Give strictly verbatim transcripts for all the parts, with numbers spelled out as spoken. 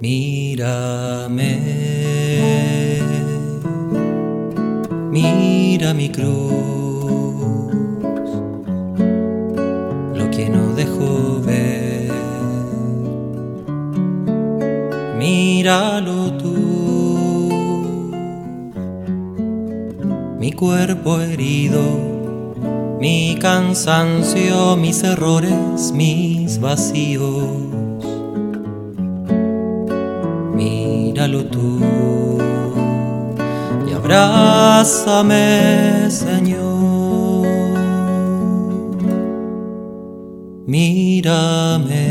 Mírame, mira mi cruz, lo que no dejo ver. Míralo tú, mi cuerpo herido, mi cansancio, mis errores, mis vacíos. Míralo tú y abrázame, Señor. Mírame,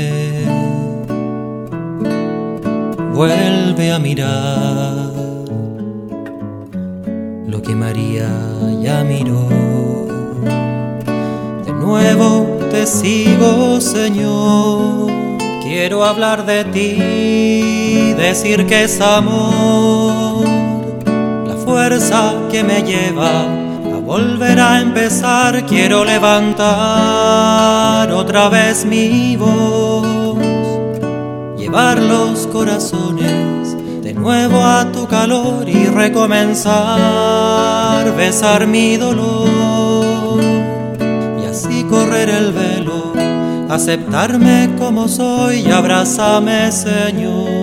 vuelve a mirar lo que María ya miró. De nuevo te sigo, Señor. Quiero hablar de ti, decir que es amor, la fuerza que me lleva a volver a empezar. Quiero levantar otra vez mi voz, llevar los corazones de nuevo a tu calor y recomenzar, besar mi dolor y así correr el velo, aceptarme como soy y abrázame, Señor.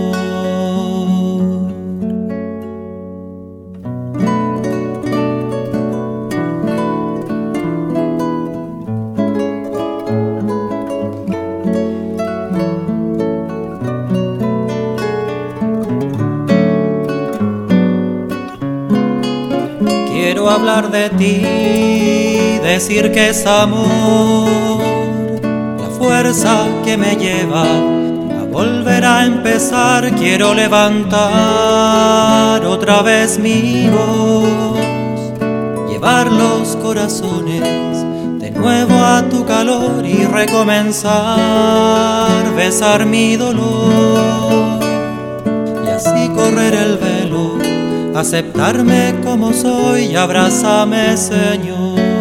Quiero hablar de ti, decir que es amor, fuerza que me lleva a volver a empezar. Quiero levantar otra vez mi voz, llevar los corazones de nuevo a tu calor y recomenzar, besar mi dolor y así correr el velo, aceptarme como soy y abrázame, Señor.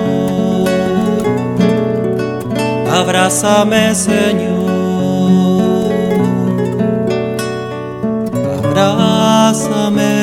Abrázame, Señor, abrázame.